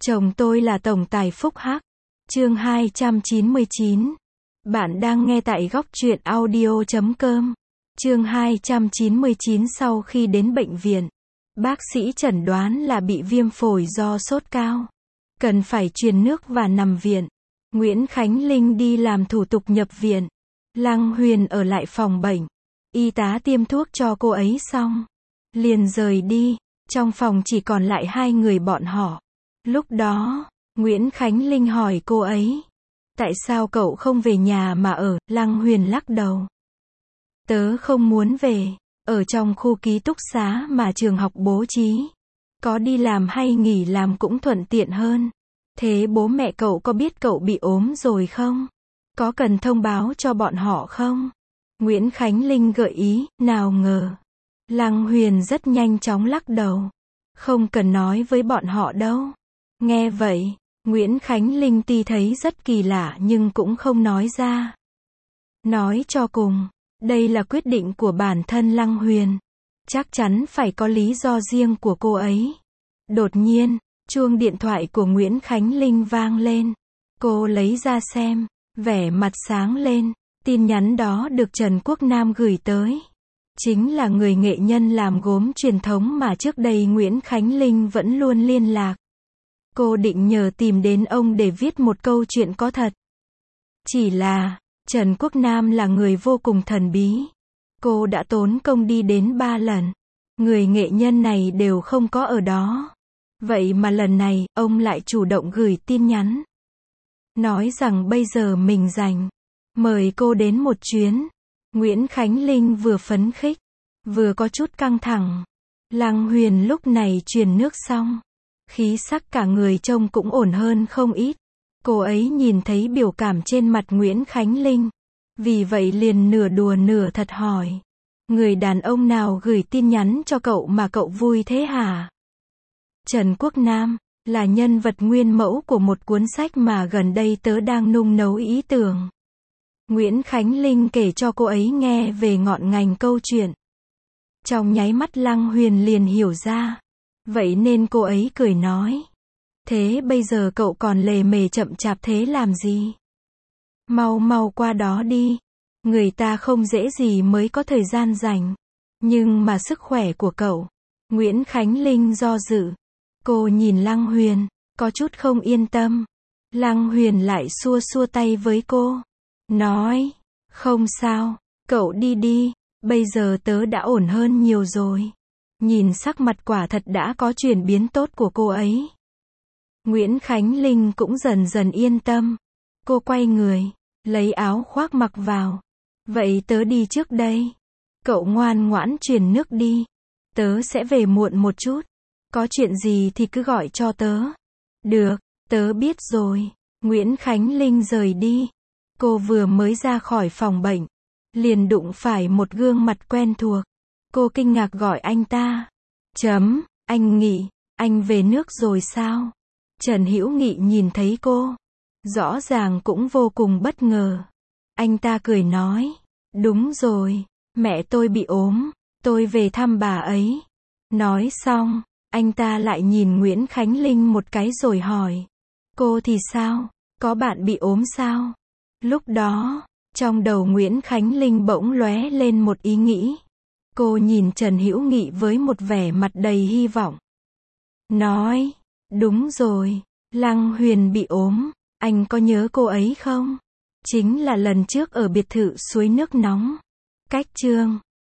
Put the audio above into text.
Chồng tôi là tổng tài phúc hắc. Chương 299. Bạn đang nghe tại góc truyện audio.com. Chương 299. Sau khi đến bệnh viện, bác sĩ chẩn đoán là bị viêm phổi do sốt cao, cần phải truyền nước và nằm viện. Nguyễn Khánh Linh đi làm thủ tục nhập viện. Lăng Huyền ở lại phòng bệnh. Y tá tiêm thuốc cho cô ấy xong, liền rời đi. Trong phòng chỉ còn lại hai người bọn họ. Lúc đó, Nguyễn Khánh Linh hỏi cô ấy, tại sao cậu không về nhà mà ở? Lăng Huyền lắc đầu. Tớ không muốn về, ở trong khu ký túc xá mà trường học bố trí. Có đi làm hay nghỉ làm cũng thuận tiện hơn. Thế bố mẹ cậu có biết cậu bị ốm rồi không? Có cần thông báo cho bọn họ không? Nguyễn Khánh Linh gợi ý, nào ngờ. Lăng Huyền rất nhanh chóng lắc đầu. Không cần nói với bọn họ đâu. Nghe vậy, Nguyễn Khánh Linh tuy thấy rất kỳ lạ nhưng cũng không nói ra. Nói cho cùng, đây là quyết định của bản thân Lăng Huyền. Chắc chắn phải có lý do riêng của cô ấy. Đột nhiên, chuông điện thoại của Nguyễn Khánh Linh vang lên. Cô lấy ra xem, vẻ mặt sáng lên. Tin nhắn đó được Trần Quốc Nam gửi tới. Chính là người nghệ nhân làm gốm truyền thống mà trước đây Nguyễn Khánh Linh vẫn luôn liên lạc. Cô định nhờ tìm đến ông để viết một câu chuyện có thật. Chỉ là, Trần Quốc Nam là người vô cùng thần bí. Cô đã tốn công đi đến 3 lần. Người nghệ nhân này đều không có ở đó. Vậy mà lần này, ông lại chủ động gửi tin nhắn. Nói rằng bây giờ mình rảnh. Mời cô đến một chuyến. Nguyễn Khánh Linh vừa phấn khích, vừa có chút căng thẳng. Lăng Huyền lúc này truyền nước xong. Khí sắc cả người trông cũng ổn hơn không ít. Cô ấy nhìn thấy biểu cảm trên mặt Nguyễn Khánh Linh. Vì vậy liền nửa đùa nửa thật hỏi. Người đàn ông nào gửi tin nhắn cho cậu mà cậu vui thế hả? Trần Quốc Nam, là nhân vật nguyên mẫu của một cuốn sách mà gần đây tớ đang nung nấu ý tưởng. Nguyễn Khánh Linh kể cho cô ấy nghe về ngọn ngành câu chuyện. Trong nháy mắt Lăng Huyền liền hiểu ra. Vậy nên cô ấy cười nói. Thế bây giờ cậu còn lề mề chậm chạp thế làm gì? Mau mau qua đó đi. Người ta không dễ gì mới có thời gian rảnh. Nhưng mà sức khỏe của cậu. Nguyễn Khánh Linh do dự. Cô nhìn Lăng Huyền, có chút không yên tâm. Lăng Huyền lại xua xua tay với cô. Nói, không sao, cậu đi đi, bây giờ tớ đã ổn hơn nhiều rồi. Nhìn sắc mặt quả thật đã có chuyển biến tốt của cô ấy. Nguyễn Khánh Linh cũng dần dần yên tâm. Cô quay người, lấy áo khoác mặc vào. Vậy tớ đi trước đây. Cậu ngoan ngoãn truyền nước đi. Tớ sẽ về muộn một chút. Có chuyện gì thì cứ gọi cho tớ. Được, tớ biết rồi. Nguyễn Khánh Linh rời đi. Cô vừa mới ra khỏi phòng bệnh, liền đụng phải một gương mặt quen thuộc. Cô kinh ngạc gọi anh ta. Anh Nghị, anh về nước rồi sao? Trần Hữu Nghị nhìn thấy cô, rõ ràng cũng vô cùng bất ngờ. Anh ta cười nói, đúng rồi, mẹ tôi bị ốm, tôi về thăm bà ấy. Nói xong, anh ta lại nhìn Nguyễn Khánh Linh một cái rồi hỏi, cô thì sao, có bạn bị ốm sao? Lúc đó, trong đầu Nguyễn Khánh Linh bỗng lóe lên một ý nghĩ. Cô nhìn Trần Hữu Nghị với một vẻ mặt đầy hy vọng. Nói, đúng rồi, Lăng Huyền bị ốm, anh có nhớ cô ấy không? Chính là lần trước ở biệt thự suối nước nóng. Cách chương